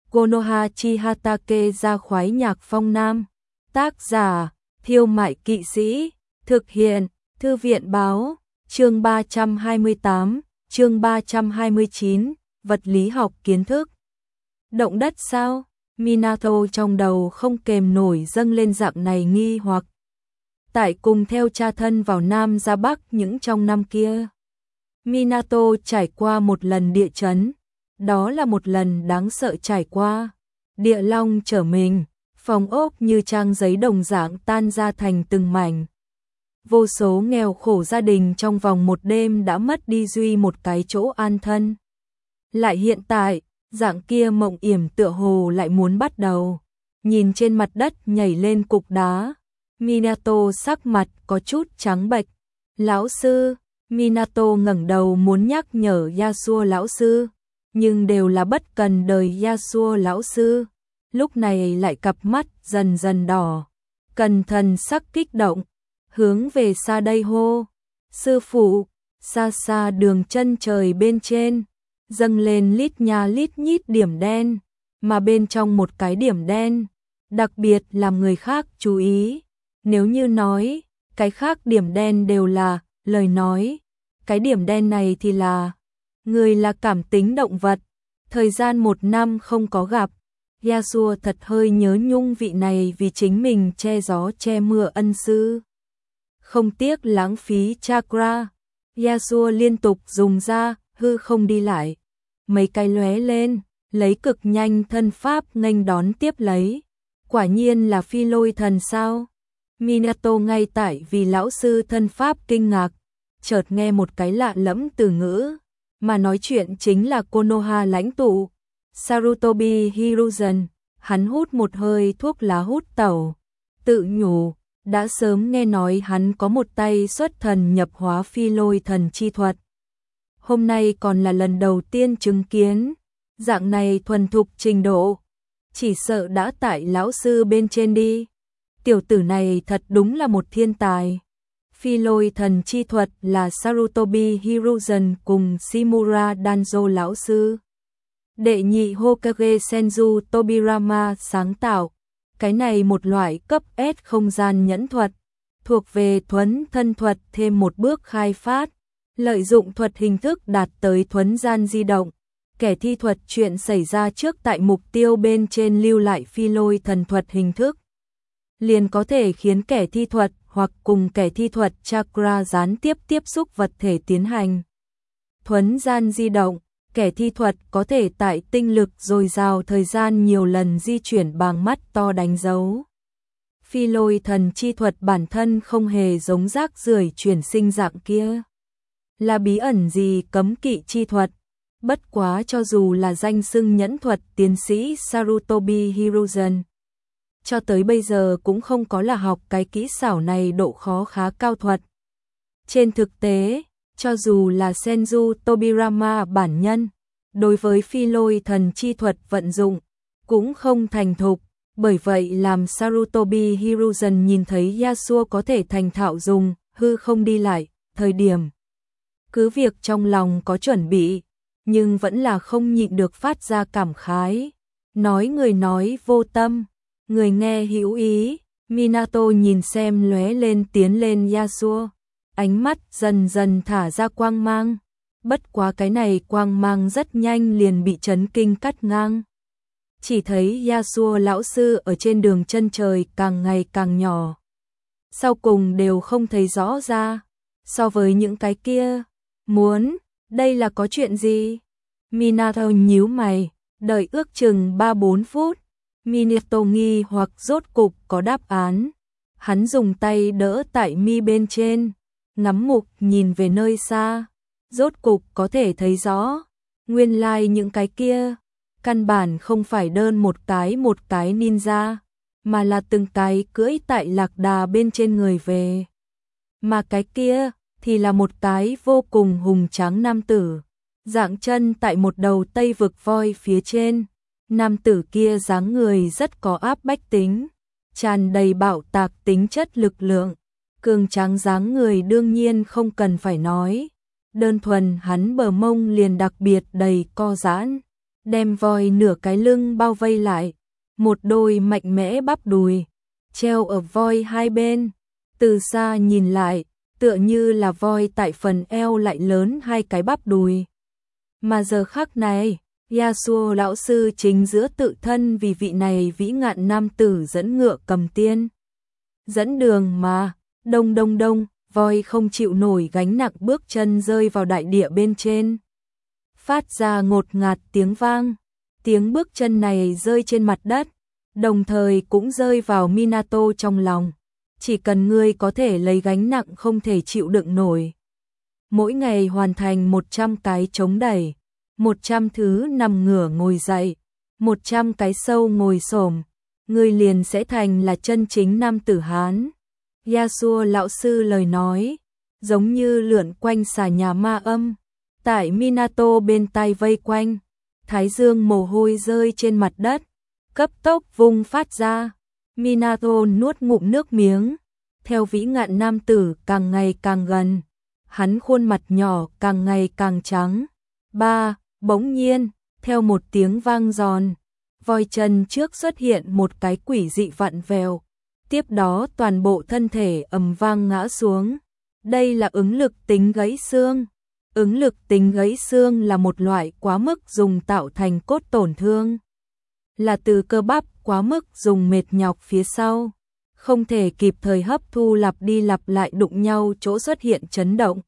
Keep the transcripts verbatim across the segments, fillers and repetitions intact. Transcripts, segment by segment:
Konoha Chihatake ra khoái nhạc phong nam. Tác giả, Thiêu Mại Kỵ Sĩ. Thực hiện, Thư viện báo. Chương ba trăm hai mươi tám, chương ba trăm hai mươi chín, vật lý học kiến thức. Động đất sao? Minato trong đầu không kềm nổi dâng lên dạng này nghi hoặc. Tại cùng theo cha thân vào Nam ra Bắc những trong năm kia, Minato trải qua một lần địa chấn, đó là một lần đáng sợ trải qua. Địa long trở mình, phòng ốc như trang giấy đồng dạng tan ra thành từng mảnh. Vô số nghèo khổ gia đình trong vòng một đêm đã mất đi duy một cái chỗ an thân. Lại hiện tại, dạng kia mộng yểm tựa hồ lại muốn bắt đầu. Nhìn trên mặt đất nhảy lên cục đá, Minato sắc mặt có chút trắng bệch. Lão sư, Minato ngẩng đầu muốn nhắc nhở Yasuo lão sư, nhưng đều là bất cần đời Yasuo lão sư. Lúc này lại cặp mắt dần dần đỏ, cẩn thận sắc kích động, hướng về xa đây hô. Sư phụ, xa xa đường chân trời bên trên, dâng lên lít nha lít nhít điểm đen, mà bên trong một cái điểm đen, đặc biệt làm người khác chú ý. Nếu như nói, cái khác điểm đen đều là lời nói, cái điểm đen này thì là người là cảm tính động vật. Thời gian một năm không có gặp, Yasuo thật hơi nhớ nhung vị này vì chính mình che gió che mưa ân sư. Không tiếc lãng phí chakra, Yasuo liên tục dùng ra hư không đi lại, mấy cái lóe lên, lấy cực nhanh thân pháp nghênh đón tiếp lấy. Quả nhiên là phi lôi thần sao? Minato ngay tại vì lão sư thân pháp kinh ngạc, chợt nghe một cái lạ lẫm từ ngữ, mà nói chuyện chính là Konoha lãnh tụ, Sarutobi Hiruzen. Hắn hút một hơi thuốc lá hút tẩu, tự nhủ, đã sớm nghe nói hắn có một tay xuất thần nhập hóa phi lôi thần chi thuật. Hôm nay còn là lần đầu tiên chứng kiến, dạng này thuần thục trình độ, chỉ sợ đã tại lão sư bên trên đi. Tiểu tử này thật đúng là một thiên tài. Phi lôi thần chi thuật là Sarutobi Hiruzen cùng Shimura Danzo lão sư. Đệ nhị Hokage Senju Tobirama sáng tạo. Cái này một loại cấp S không gian nhẫn thuật, thuộc về thuấn thân thuật thêm một bước khai phát, lợi dụng thuật hình thức đạt tới thuấn gian di động. Kẻ thi thuật chuyện xảy ra trước tại mục tiêu bên trên lưu lại phi lôi thần thuật hình thức, liền có thể khiến kẻ thi thuật hoặc cùng kẻ thi thuật chakra gián tiếp tiếp xúc vật thể tiến hành thuấn gian di động. Kẻ thi thuật có thể tại tinh lực dồi dào thời gian nhiều lần di chuyển bằng mắt to đánh dấu. Phi lôi thần chi thuật bản thân không hề giống rác rưởi chuyển sinh dạng kia, là bí ẩn gì cấm kỵ chi thuật. Bất quá cho dù là danh xưng nhẫn thuật tiến sĩ Sarutobi Hiruzen, cho tới bây giờ cũng không có là học cái kỹ xảo này độ khó khá cao thuật. Trên thực tế, cho dù là Senju Tobirama bản nhân, đối với phi lôi thần chi thuật vận dụng, cũng không thành thục. Bởi vậy làm Sarutobi Hiruzen nhìn thấy Yasuo có thể thành thạo dùng hư không đi lại, thời điểm cứ việc trong lòng có chuẩn bị, nhưng vẫn là không nhịn được phát ra cảm khái. Nói người nói vô tâm, người nghe hữu ý. Minato nhìn xem lóe lên tiến lên Yasuo, ánh mắt dần dần thả ra quang mang. Bất quá cái này quang mang rất nhanh liền bị chấn kinh cắt ngang. Chỉ thấy Yasuo lão sư ở trên đường chân trời càng ngày càng nhỏ, sau cùng đều không thấy rõ ra. So với những cái kia, muốn, đây là có chuyện gì? Minato nhíu mày, đợi ước chừng ba bốn phút, Minato nghi hoặc rốt cục có đáp án. Hắn dùng tay đỡ tại mi bên trên, ngắm mục nhìn về nơi xa, rốt cục có thể thấy rõ. Nguyên lai like những cái kia, căn bản không phải đơn một cái một cái ninja, mà là từng cái cưỡi tại lạc đà bên trên người về. Mà cái kia, thì là một cái vô cùng hùng tráng nam tử, dạng chân tại một đầu Tây vực voi phía trên. Nam tử kia dáng người rất có áp bách tính, tràn đầy bạo tạc tính chất lực lượng. Cường tráng dáng người đương nhiên không cần phải nói, đơn thuần hắn bờ mông liền đặc biệt đầy co giãn, đem voi nửa cái lưng bao vây lại, một đôi mạnh mẽ bắp đùi treo ở voi hai bên, từ xa nhìn lại, tựa như là voi tại phần eo lại lớn hai cái bắp đùi. Mà giờ khắc này, Yasuo lão sư chính giữa tự thân vì vị này vĩ ngạn nam tử dẫn ngựa cầm tiên. Dẫn đường mà, đông đông đông, voi không chịu nổi gánh nặng bước chân rơi vào đại địa bên trên. Phát ra ngột ngạt tiếng vang, tiếng bước chân này rơi trên mặt đất, đồng thời cũng rơi vào Minato trong lòng. Chỉ cần ngươi có thể lấy gánh nặng không thể chịu đựng nổi. Mỗi ngày hoàn thành một trăm cái chống đẩy, một trăm thứ nằm ngửa ngồi dậy, một trăm cái sâu ngồi xổm, ngươi liền sẽ thành là chân chính nam tử Hán. Yasuo lão sư lời nói, giống như lượn quanh xà nhà ma âm, tại Minato bên tai vây quanh, thái dương mồ hôi rơi trên mặt đất, cấp tốc vung phát ra. Minato nuốt ngụm nước miếng, theo vĩ ngạn nam tử càng ngày càng gần, hắn khuôn mặt nhỏ càng ngày càng trắng. Ba, bỗng nhiên, theo một tiếng vang giòn, voi chân trước xuất hiện một cái quỷ dị vặn vẹo, tiếp đó toàn bộ thân thể ầm vang ngã xuống. Đây là ứng lực tính gãy xương. Ứng lực tính gãy xương là một loại quá mức dùng tạo thành cốt tổn thương, là từ cơ bắp quá mức dùng mệt nhọc phía sau, không thể kịp thời hấp thu lặp đi lặp lại đụng nhau chỗ xuất hiện chấn động,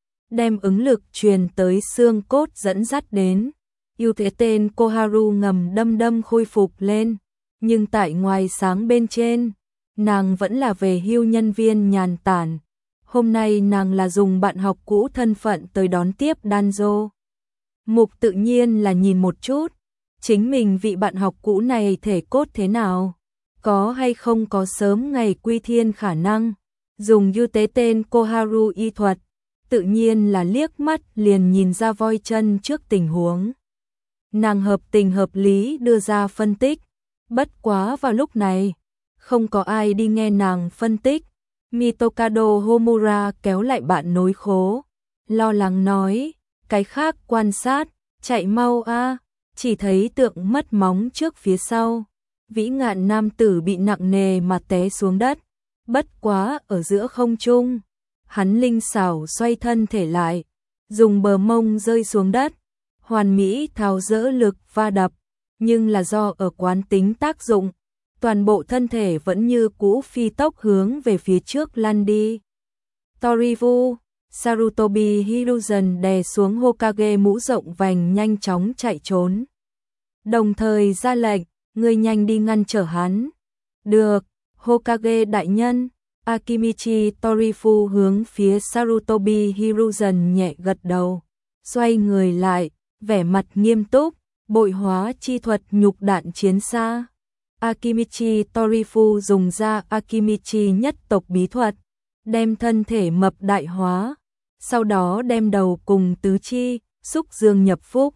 đem ứng lực truyền tới xương cốt dẫn dắt đến. Yêu thế tên Koharu ngầm đâm đâm khôi phục lên, nhưng tại ngoài sáng bên trên, nàng vẫn là về hưu nhân viên nhàn tản. Hôm nay nàng là dùng bạn học cũ thân phận tới đón tiếp Danzo. Mục tự nhiên là nhìn một chút, chính mình vị bạn học cũ này thể cốt thế nào, có hay không có sớm ngày quy thiên khả năng. Dùng ưu tế tên Koharu y thuật, tự nhiên là liếc mắt liền nhìn ra voi chân trước tình huống. Nàng hợp tình hợp lý đưa ra phân tích, bất quá vào lúc này, không có ai đi nghe nàng phân tích. Mitokado Homura kéo lại bạn nối khố, lo lắng nói, cái khác quan sát, chạy mau a. Chỉ thấy tượng mất móng trước phía sau, vĩ ngạn nam tử bị nặng nề mà té xuống đất, bất quá ở giữa không trung, hắn linh xảo xoay thân thể lại, dùng bờ mông rơi xuống đất, hoàn mỹ tháo dỡ lực va đập, nhưng là do ở quán tính tác dụng, toàn bộ thân thể vẫn như cũ phi tốc hướng về phía trước lăn đi. Torivu, Sarutobi Hiruzen đè xuống Hokage mũ rộng vành nhanh chóng chạy trốn. Đồng thời ra lệnh, người nhanh đi ngăn trở hắn. Được, Hokage đại nhân. Akimichi Torifu hướng phía Sarutobi Hiruzen nhẹ gật đầu, xoay người lại, vẻ mặt nghiêm túc, bội hóa chi thuật nhục đạn chiến xa. Akimichi Torifu dùng ra Akimichi nhất tộc bí thuật, đem thân thể mập đại hóa, sau đó đem đầu cùng tứ chi, xúc dương nhập phúc,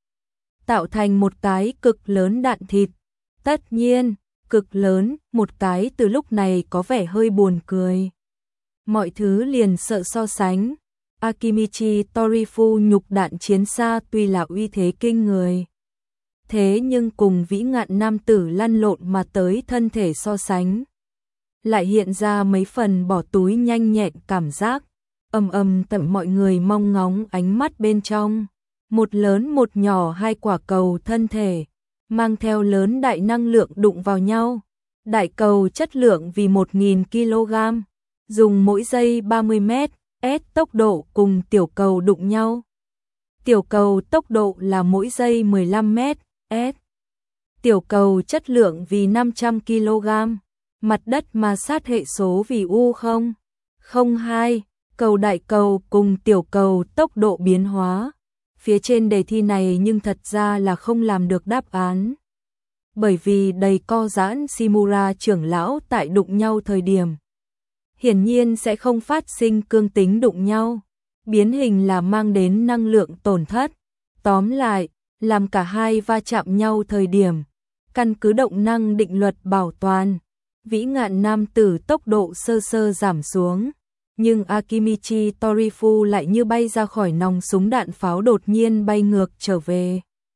tạo thành một cái cực lớn đạn thịt. Tất nhiên, cực lớn, một cái từ lúc này có vẻ hơi buồn cười. Mọi thứ liền sợ so sánh. Akimichi Torifu nhục đạn chiến xa tuy là uy thế kinh người, thế nhưng cùng vĩ ngạn nam tử lăn lộn mà tới thân thể so sánh, lại hiện ra mấy phần bỏ túi nhanh nhẹn cảm giác. Ầm ầm tận mọi người mong ngóng ánh mắt bên trong, một lớn một nhỏ hai quả cầu thân thể, mang theo lớn đại năng lượng đụng vào nhau. Đại cầu chất lượng vì một nghìn ki lô gam, dùng mỗi giây ba mươi mét s tốc độ cùng tiểu cầu đụng nhau. Tiểu cầu tốc độ là mỗi giây mười lăm mét s. Tiểu cầu chất lượng vì năm trăm ki lô gam, mặt đất ma sát hệ số vì U không không hai, cầu đại cầu cùng tiểu cầu tốc độ biến hóa. Phía trên đề thi này nhưng thật ra là không làm được đáp án. Bởi vì đầy co giãn Shimura trưởng lão tại đụng nhau thời điểm, hiển nhiên sẽ không phát sinh cương tính đụng nhau, biến hình là mang đến năng lượng tổn thất. Tóm lại, làm cả hai va chạm nhau thời điểm, căn cứ động năng định luật bảo toàn, vĩ ngạn nam tử tốc độ sơ sơ giảm xuống, nhưng Akimichi Torifu lại như bay ra khỏi nòng súng đạn pháo đột nhiên bay ngược trở về.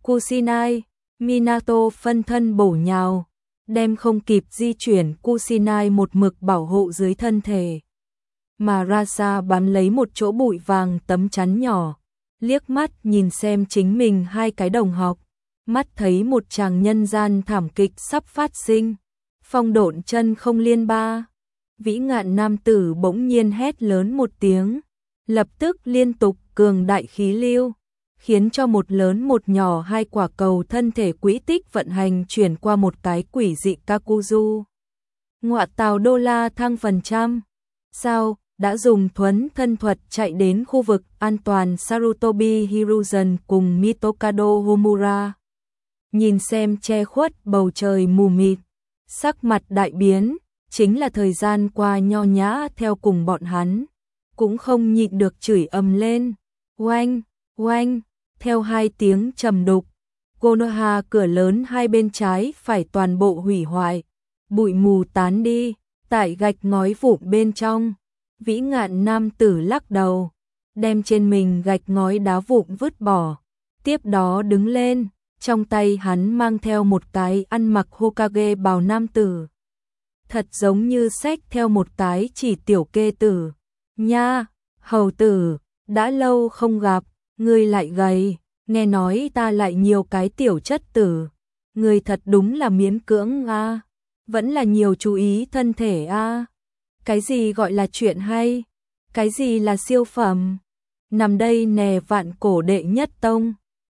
Kusinai, Minato phân thân bổ nhào, đem không kịp di chuyển Kusinai một mực bảo hộ dưới thân thể. Mà Rasa bám lấy một chỗ bụi vàng tấm chắn nhỏ, liếc mắt nhìn xem chính mình hai cái đồng học, mắt thấy một tràng nhân gian thảm kịch sắp phát sinh. Phong độn chân không liên ba. Vĩ ngạn nam tử bỗng nhiên hét lớn một tiếng, lập tức liên tục cường đại khí lưu, khiến cho một lớn một nhỏ hai quả cầu thân thể quỹ tích vận hành chuyển qua một cái quỷ dị Kakuzu. Ngọa tào đô la thăng phần trăm. Sao, đã dùng thuấn thân thuật chạy đến khu vực an toàn Sarutobi Hiruzen cùng Mitokado Homura. Nhìn xem che khuất bầu trời mù mịt, sắc mặt đại biến, chính là thời gian qua nho nhã theo cùng bọn hắn, cũng không nhịn được chửi ầm lên. Oanh, oanh, theo hai tiếng trầm đục, Konoha cửa lớn hai bên trái phải toàn bộ hủy hoại, bụi mù tán đi, tại gạch ngói vụn bên trong. Vĩ ngạn nam tử lắc đầu, đem trên mình gạch ngói đá vụn vứt bỏ, tiếp đó đứng lên, trong tay hắn mang theo một cái ăn mặc Hokage bào nam tử. Thật giống như xách theo một cái chỉ tiểu kê tử. Nha, hầu tử, đã lâu không gặp, ngươi lại gầy, nghe nói ta lại nhiều cái tiểu chất tử. Ngươi thật đúng là miễn cưỡng a, vẫn là nhiều chú ý thân thể a. Cái gì gọi là chuyện hay? Cái gì là siêu phẩm? Nằm đây nè vạn cổ đệ nhất tông.